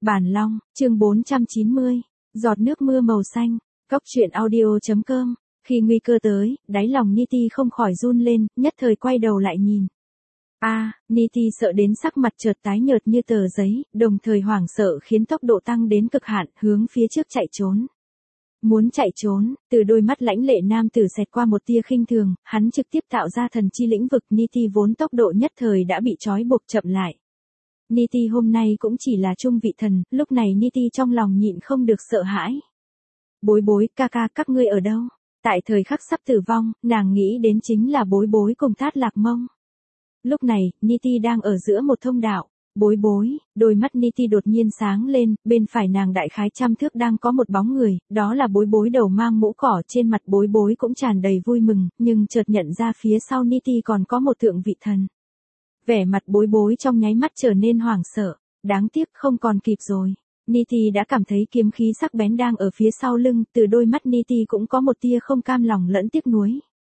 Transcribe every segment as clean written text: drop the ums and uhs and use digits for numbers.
Bản Long, chương 490, giọt nước mưa màu xanh, Cóc truyện audio.com. Khi nguy cơ tới, đáy lòng Niti không khỏi run lên, nhất thời quay đầu lại nhìn. Niti sợ đến sắc mặt chợt tái nhợt như tờ giấy, đồng thời hoảng sợ khiến tốc độ tăng đến cực hạn, hướng phía trước chạy trốn. Muốn chạy trốn, từ đôi mắt lãnh lệ nam tử xẹt qua một tia khinh thường, hắn trực tiếp tạo ra thần chi lĩnh vực. Niti vốn tốc độ nhất thời đã bị trói buộc chậm lại. Niti hôm nay cũng chỉ là trung vị thần, lúc này Niti trong lòng nhịn không được sợ hãi. Bối bối, ca ca, các ngươi ở đâu? Tại thời khắc sắp tử vong, nàng nghĩ đến chính là bối bối cùng Thát Lạc Mông. Lúc này, Niti đang ở giữa một thông đạo. Bối bối, đôi mắt Niti đột nhiên sáng lên, bên phải nàng đại khái 100 thước đang có một bóng người, đó là bối bối đầu mang mũ cỏ. Trên mặt bối bối cũng tràn đầy vui mừng, nhưng chợt nhận ra phía sau Niti còn có một thượng vị thần. Vẻ mặt bối bối trong nháy mắt trở nên hoảng sợ, đáng tiếc không còn kịp rồi. Niti đã cảm thấy kiếm khí sắc bén đang ở phía sau lưng, từ đôi mắt Niti cũng có một tia không cam lòng lẫn tiếc nuối.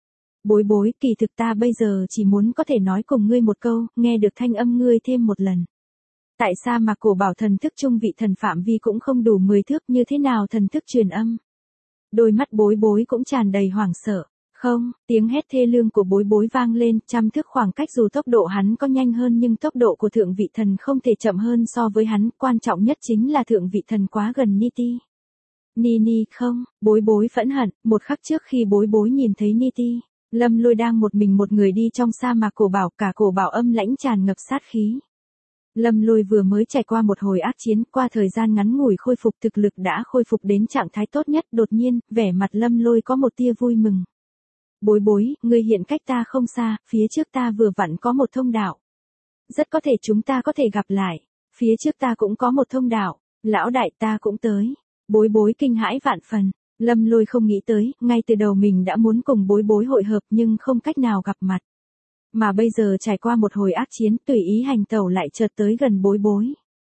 Bối bối, kỳ thực ta bây giờ chỉ muốn có thể nói cùng ngươi một câu, nghe được thanh âm ngươi thêm một lần. Tại sao mà cổ bảo thần thức trung vị thần phạm vi cũng không đủ 10 thước, như thế nào thần thức truyền âm? Đôi mắt bối bối cũng tràn đầy hoảng sợ. Không, tiếng hét thê lương của bối bối vang lên, 100 thước khoảng cách, dù tốc độ hắn có nhanh hơn nhưng tốc độ của thượng vị thần không thể chậm hơn so với hắn, quan trọng nhất chính là thượng vị thần quá gần Niti. Nini, không, bối bối phẫn hận, một khắc trước khi bối bối nhìn thấy Niti, Lâm Lôi đang một mình một người đi trong sa mạc cổ bảo, cả cổ bảo âm lãnh tràn ngập sát khí. Lâm Lôi vừa mới trải qua một hồi ác chiến, qua thời gian ngắn ngủi khôi phục thực lực đã khôi phục đến trạng thái tốt nhất, đột nhiên, vẻ mặt Lâm Lôi có một tia vui mừng. Bối bối, ngươi hiện cách ta không xa, phía trước ta vừa vặn có một thông đạo. Rất có thể chúng ta có thể gặp lại, phía trước ta cũng có một thông đạo, lão đại ta cũng tới. Bối bối kinh hãi vạn phần, Lâm Lôi không nghĩ tới, ngay từ đầu mình đã muốn cùng bối bối hội hợp nhưng không cách nào gặp mặt. Mà bây giờ trải qua một hồi ác chiến, tùy ý hành tẩu lại chợt tới gần bối bối.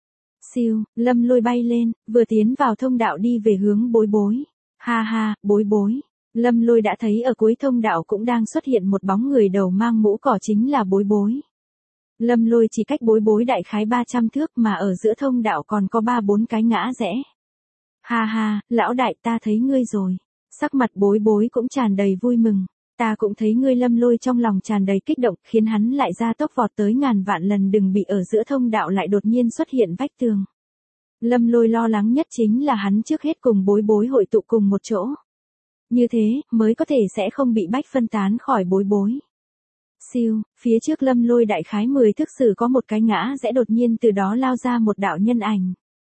Siêu, Lâm Lôi bay lên, vừa tiến vào thông đạo đi về hướng bối bối. Ha ha, bối bối. Lâm Lôi đã thấy ở cuối thông đạo cũng đang xuất hiện một bóng người đầu mang mũ cỏ, chính là bối bối. Lâm Lôi chỉ cách bối bối đại khái 300 thước mà ở giữa thông đạo còn có 3-4 cái ngã rẽ. Ha ha, lão đại ta thấy ngươi rồi. Sắc mặt bối bối cũng tràn đầy vui mừng. Ta cũng thấy ngươi. Lâm Lôi trong lòng tràn đầy kích động, khiến hắn lại ra tốc vọt tới ngàn vạn lần, đừng bị ở giữa thông đạo lại đột nhiên xuất hiện vách tường. Lâm Lôi lo lắng nhất chính là hắn trước hết cùng bối bối hội tụ cùng một chỗ. Như thế, mới có thể sẽ không bị bách phân tán khỏi bối bối. Siêu, phía trước Lâm Lôi đại khái 10 thước sử có một cái ngã rẽ, đột nhiên từ đó lao ra một đạo nhân ảnh.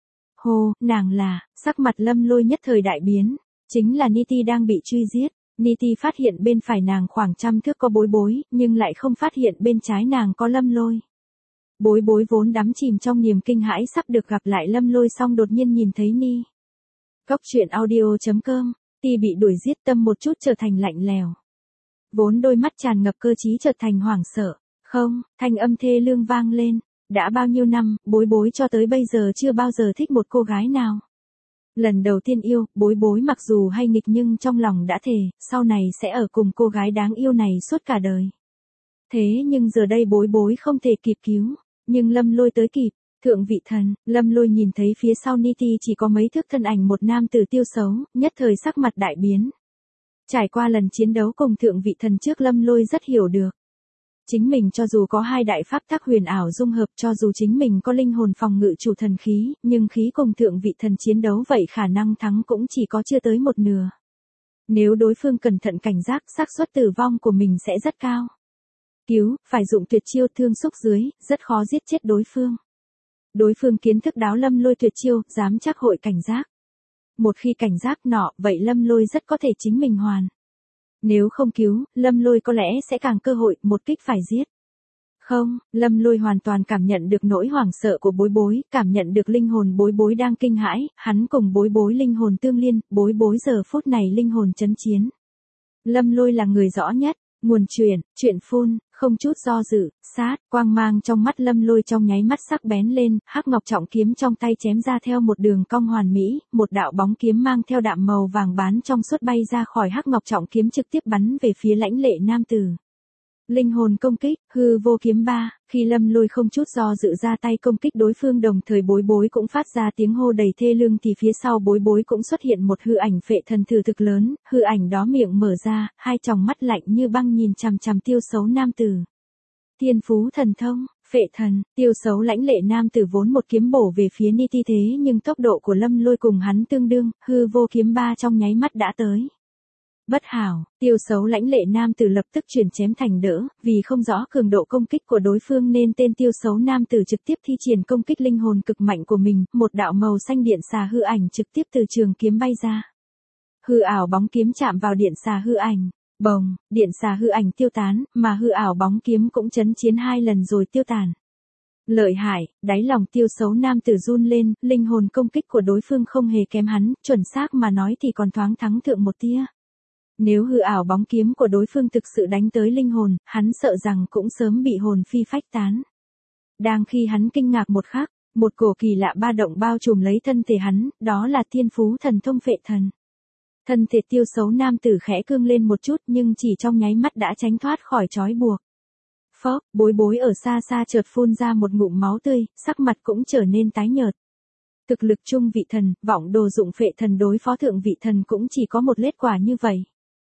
Hô, nàng là, sắc mặt Lâm Lôi nhất thời đại biến, chính là Niti đang bị truy giết. Niti phát hiện bên phải nàng khoảng 100 thước có bối bối, nhưng lại không phát hiện bên trái nàng có Lâm Lôi. Bối bối vốn đắm chìm trong niềm kinh hãi sắp được gặp lại Lâm Lôi, xong đột nhiên nhìn thấy Ni. Cóc truyện audio.com. Ti bị đuổi giết, tâm một chút trở thành lạnh lèo. Vốn đôi mắt tràn ngập cơ trí chợt thành hoảng sợ. Không, thanh âm thê lương vang lên. Đã bao nhiêu năm, bối bối cho tới bây giờ chưa bao giờ thích một cô gái nào. Lần đầu tiên yêu, bối bối mặc dù hay nghịch nhưng trong lòng đã thề, sau này sẽ ở cùng cô gái đáng yêu này suốt cả đời. Thế nhưng giờ đây bối bối không thể kịp cứu, nhưng Lâm Lôi tới kịp. Thượng vị thần, Lâm Lôi nhìn thấy phía sau Niti chỉ có mấy thước thân ảnh một nam tử tiêu xấu, nhất thời sắc mặt đại biến. Trải qua lần chiến đấu cùng thượng vị thần trước, Lâm Lôi rất hiểu được. Chính mình cho dù có hai đại pháp tắc huyền ảo dung hợp, cho dù chính mình có linh hồn phòng ngự chủ thần khí, nhưng khí cùng thượng vị thần chiến đấu vậy khả năng thắng cũng chỉ có chưa tới một nửa. Nếu đối phương cẩn thận cảnh giác, xác suất tử vong của mình sẽ rất cao. Cứu, phải dụng tuyệt chiêu thương xúc dưới, rất khó giết chết đối phương. Đối phương kiến thức đáo Lâm Lôi tuyệt chiêu, dám chắc hội cảnh giác. Một khi cảnh giác nọ, vậy Lâm Lôi rất có thể chính mình hoàn. Nếu không cứu, Lâm Lôi có lẽ sẽ càng cơ hội, một kích phải giết. Không, Lâm Lôi hoàn toàn cảm nhận được nỗi hoảng sợ của bối bối, cảm nhận được linh hồn bối bối đang kinh hãi, hắn cùng bối bối linh hồn tương liên, bối bối giờ phút này linh hồn chấn chiến. Lâm Lôi là người rõ nhất. Nguồn chuyện phun, không chút do dự, sát, quang mang trong mắt Lâm Lôi trong nháy mắt sắc bén lên, hắc ngọc trọng kiếm trong tay chém ra theo một đường cong hoàn mỹ, một đạo bóng kiếm mang theo đạm màu vàng bán trong suốt bay ra khỏi hắc ngọc trọng kiếm, trực tiếp bắn về phía lãnh lệ nam tử. Linh hồn công kích, hư vô kiếm 3, khi Lâm Lôi không chút do dự ra tay công kích đối phương đồng thời Bối Bối cũng phát ra tiếng hô đầy thê lương thì phía sau Bối Bối cũng xuất hiện một hư ảnh phệ thần thử thực lớn, hư ảnh đó miệng mở ra, hai tròng mắt lạnh như băng nhìn chằm chằm Tiêu Sấu nam tử. Thiên phú thần thông, phệ thần, Tiêu Sấu lãnh lệ nam tử vốn một kiếm bổ về phía Ni Ti thế nhưng tốc độ của Lâm Lôi cùng hắn tương đương, hư vô kiếm 3 trong nháy mắt đã tới. Bất hảo, Tiêu Sấu lãnh lệ nam tử lập tức chuyển chém thành đỡ, vì không rõ cường độ công kích của đối phương nên tên Tiêu Sấu nam tử trực tiếp thi triển công kích linh hồn cực mạnh của mình, một đạo màu xanh điện xà hư ảnh trực tiếp từ trường kiếm bay ra. Hư ảo bóng kiếm chạm vào điện xà hư ảnh, bồng, điện xà hư ảnh tiêu tán, mà hư ảo bóng kiếm cũng chấn chiến 2 lần rồi tiêu tàn. Lợi hại, đáy lòng Tiêu Sấu nam tử run lên, linh hồn công kích của đối phương không hề kém hắn, chuẩn xác mà nói thì còn thoáng thắng thượng một tia. Nếu hư ảo bóng kiếm của đối phương thực sự đánh tới linh hồn, hắn sợ rằng cũng sớm bị hồn phi phách tán. Đang khi hắn kinh ngạc một khắc, một cổ kỳ lạ ba động bao trùm lấy thân thể hắn, đó là thiên phú thần thông phệ thần. Thân thể Tiêu Sấu nam tử khẽ cương lên một chút nhưng chỉ trong nháy mắt đã tránh thoát khỏi trói buộc. Phốc, Bối Bối ở xa xa chợt phun ra một ngụm máu tươi, sắc mặt cũng trở nên tái nhợt. Thực lực trung vị thần, vọng đồ dụng phệ thần đối phó thượng vị thần cũng chỉ có một kết quả như vậy.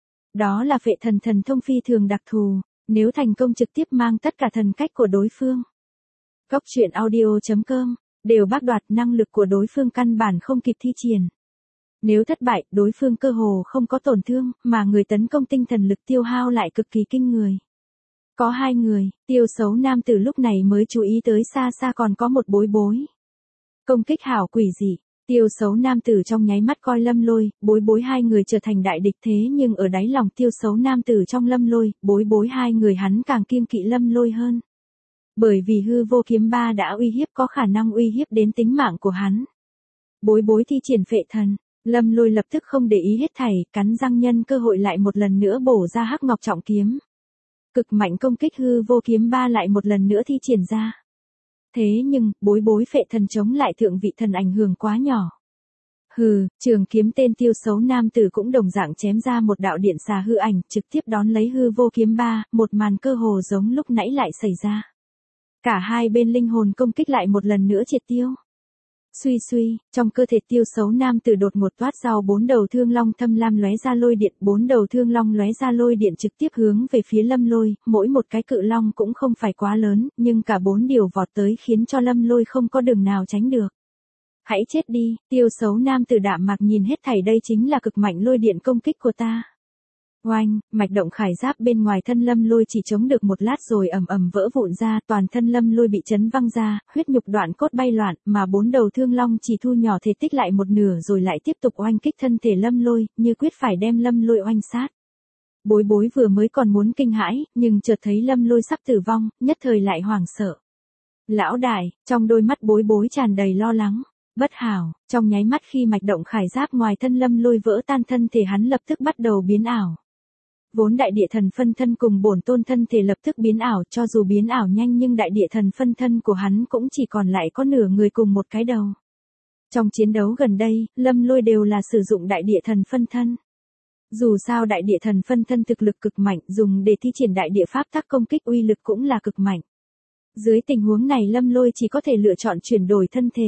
Đó là phệ thần thần thông phi thường đặc thù, nếu thành công trực tiếp mang tất cả thần cách của đối phương. Cốc truyện audio.com, đều bác đoạt năng lực của đối phương căn bản không kịp thi triển. Nếu thất bại, đối phương cơ hồ không có tổn thương, mà người tấn công tinh thần lực tiêu hao lại cực kỳ kinh người. Có 2 người, Tiêu Sấu nam tử lúc này mới chú ý tới xa xa còn có một Bối Bối. Công kích hảo quỷ dị. Tiêu Sấu nam tử trong nháy mắt coi Lâm Lôi, Bối Bối 2 người trở thành đại địch thế nhưng ở đáy lòng Tiêu Sấu nam tử trong Lâm Lôi, Bối Bối 2 người hắn càng kiêng kỵ Lâm Lôi hơn. Bởi vì hư vô kiếm 3 đã uy hiếp có khả năng uy hiếp đến tính mạng của hắn. Bối Bối thi triển phệ thần, Lâm Lôi lập tức không để ý hết thảy, cắn răng nhân cơ hội lại một lần nữa bổ ra hắc ngọc trọng kiếm. Cực mạnh công kích hư vô kiếm 3 lại một lần nữa thi triển ra. Thế nhưng, Bối Bối phệ thần chống lại thượng vị thần ảnh hưởng quá nhỏ. Hừ, trường kiếm tên Tiêu Sấu nam tử cũng đồng dạng chém ra một đạo điện xà hư ảnh, trực tiếp đón lấy hư vô kiếm 3, một màn cơ hồ giống lúc nãy lại xảy ra. Cả hai bên linh hồn công kích lại một lần nữa triệt tiêu. Suy suy, trong cơ thể Tiêu Sấu nam tử đột ngột toát ra 4 đầu thương long thâm lam lóe ra lôi điện, 4 đầu thương long lóe ra lôi điện trực tiếp hướng về phía Lâm Lôi, mỗi một cái cự long cũng không phải quá lớn, nhưng cả 4 điều vọt tới khiến cho Lâm Lôi không có đường nào tránh được. Hãy chết đi, Tiêu Sấu nam tử đạm mạc nhìn hết thảy đây chính là cực mạnh lôi điện công kích của ta. Oanh, mạch động khải giáp bên ngoài thân Lâm Lôi chỉ chống được một lát rồi ầm ầm vỡ vụn ra, toàn thân Lâm Lôi bị chấn văng ra, huyết nhục đoạn cốt bay loạn, mà 4 đầu thương long chỉ thu nhỏ thể tích lại một nửa rồi lại tiếp tục oanh kích thân thể Lâm Lôi, như quyết phải đem Lâm Lôi oanh sát. Bối Bối vừa mới còn muốn kinh hãi, nhưng chợt thấy Lâm Lôi sắp tử vong, nhất thời lại hoảng sợ. Lão đại, trong đôi mắt Bối Bối tràn đầy lo lắng. Bất hảo, trong nháy mắt khi mạch động khải giáp ngoài thân Lâm Lôi vỡ tan thân thể hắn lập tức bắt đầu biến ảo. Vốn đại địa thần phân thân cùng bổn tôn thân thể lập tức biến ảo, cho dù biến ảo nhanh nhưng đại địa thần phân thân của hắn cũng chỉ còn lại có nửa người cùng một cái đầu. Trong chiến đấu gần đây, Lâm Lôi đều là sử dụng đại địa thần phân thân. Dù sao đại địa thần phân thân thực lực cực mạnh, dùng để thi triển đại địa pháp tắc công kích uy lực cũng là cực mạnh. Dưới tình huống này Lâm Lôi chỉ có thể lựa chọn chuyển đổi thân thể.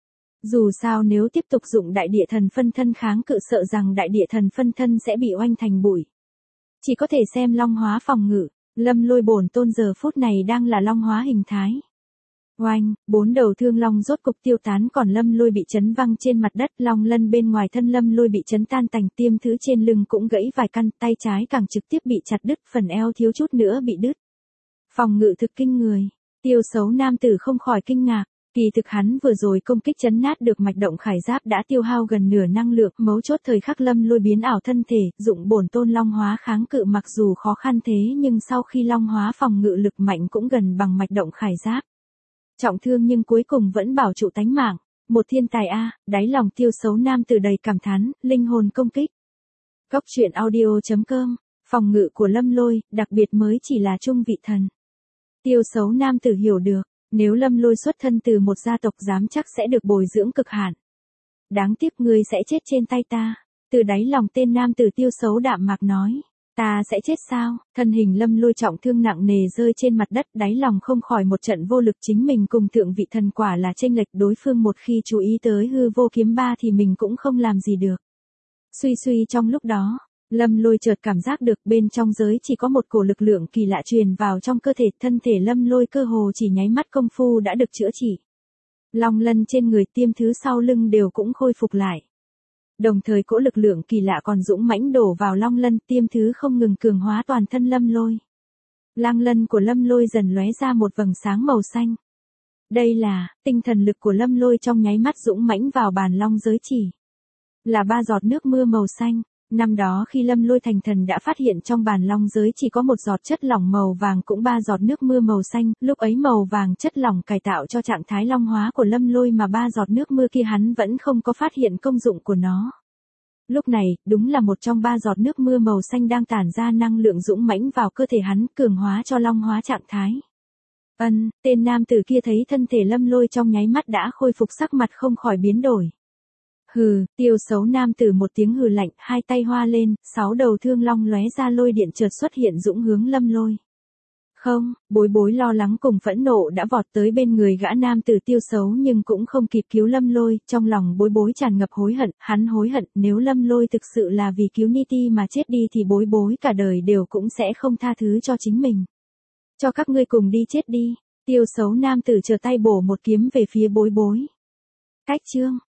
Dù sao nếu tiếp tục dụng đại địa thần phân thân kháng cự sợ rằng đại địa thần phân thân sẽ bị oanh thành bụi. Chỉ có thể xem long hóa phòng ngự, Lâm Lôi bổn tôn giờ phút này đang là long hóa hình thái. Oanh, 4 đầu thương long rốt cục tiêu tán còn Lâm Lôi bị chấn văng trên mặt đất, long lân bên ngoài thân Lâm Lôi bị chấn tan tành, tiêm thứ trên lưng cũng gãy vài căn, tay trái càng trực tiếp bị chặt đứt, phần eo thiếu chút nữa bị đứt. Phòng ngự thực kinh người, Tiêu Sấu nam tử không khỏi kinh ngạc. Kỳ thực hắn vừa rồi công kích chấn nát được mạch động khải giáp đã tiêu hao gần nửa năng lượng, mấu chốt thời khắc Lâm Lôi biến ảo thân thể, dụng bổn tôn long hóa kháng cự mặc dù khó khăn thế nhưng sau khi long hóa phòng ngự lực mạnh cũng gần bằng mạch động khải giáp. Trọng thương nhưng cuối cùng vẫn bảo trụ tánh mạng, một thiên tài a, đáy lòng Tiêu Sấu nam tử đầy cảm thán, linh hồn công kích. Cốc truyện audio.com, phòng ngự của Lâm Lôi, đặc biệt mới chỉ là trung vị thần. Tiêu Sấu nam tử hiểu được. Nếu Lâm Lôi xuất thân từ một gia tộc dám chắc sẽ được bồi dưỡng cực hạn. Đáng tiếc ngươi sẽ chết trên tay ta. Từ đáy lòng tên nam tử Tiêu Sấu đạm mạc nói. Ta sẽ chết sao? Thân hình Lâm Lôi trọng thương nặng nề rơi trên mặt đất, đáy lòng không khỏi một trận vô lực, chính mình cùng thượng vị thần quả là chênh lệch, đối phương một khi chú ý tới hư vô kiếm ba thì mình cũng không làm gì được. Suy suy trong lúc đó, Lâm Lôi chợt cảm giác được bên trong giới chỉ có một cổ lực lượng kỳ lạ truyền vào trong cơ thể, thân thể Lâm Lôi cơ hồ chỉ nháy mắt công phu đã được chữa trị. Long lân trên người, tiêm thứ sau lưng đều cũng khôi phục lại. Đồng thời cỗ lực lượng kỳ lạ còn dũng mãnh đổ vào long lân, tiêm thứ không ngừng cường hóa toàn thân Lâm Lôi. Lang lân của Lâm Lôi dần lóe ra một vầng sáng màu xanh. Đây là tinh thần lực của Lâm Lôi trong nháy mắt dũng mãnh vào bàn long giới chỉ. Là 3 giọt nước mưa màu xanh. Năm đó khi Lâm Lôi thành thần đã phát hiện trong bàn long giới chỉ có một giọt chất lỏng màu vàng, cũng 3 giọt nước mưa màu xanh, lúc ấy màu vàng chất lỏng cải tạo cho trạng thái long hóa của Lâm Lôi, mà 3 giọt nước mưa kia hắn vẫn không có phát hiện công dụng của nó. Lúc này, đúng là một trong 3 giọt nước mưa màu xanh đang tản ra năng lượng dũng mãnh vào cơ thể hắn, cường hóa cho long hóa trạng thái. Tên nam tử kia thấy thân thể Lâm Lôi trong nháy mắt đã khôi phục, sắc mặt không khỏi biến đổi. Hừ, Tiêu xấu nam tử một tiếng hừ lạnh, hai tay hoa lên, 6 đầu thương long lóe ra lôi điện chợt xuất hiện dũng hướng Lâm Lôi. Không, bối bối lo lắng cùng phẫn nộ đã vọt tới bên người gã nam tử Tiêu xấu nhưng cũng không kịp cứu Lâm Lôi, trong lòng bối bối tràn ngập hối hận, hắn hối hận nếu Lâm Lôi thực sự là vì cứu Niti mà chết đi thì bối bối cả đời đều cũng sẽ không tha thứ cho chính mình. Cho các ngươi cùng đi chết đi, Tiêu xấu nam tử trở tay bổ một kiếm về phía bối bối. Cách chương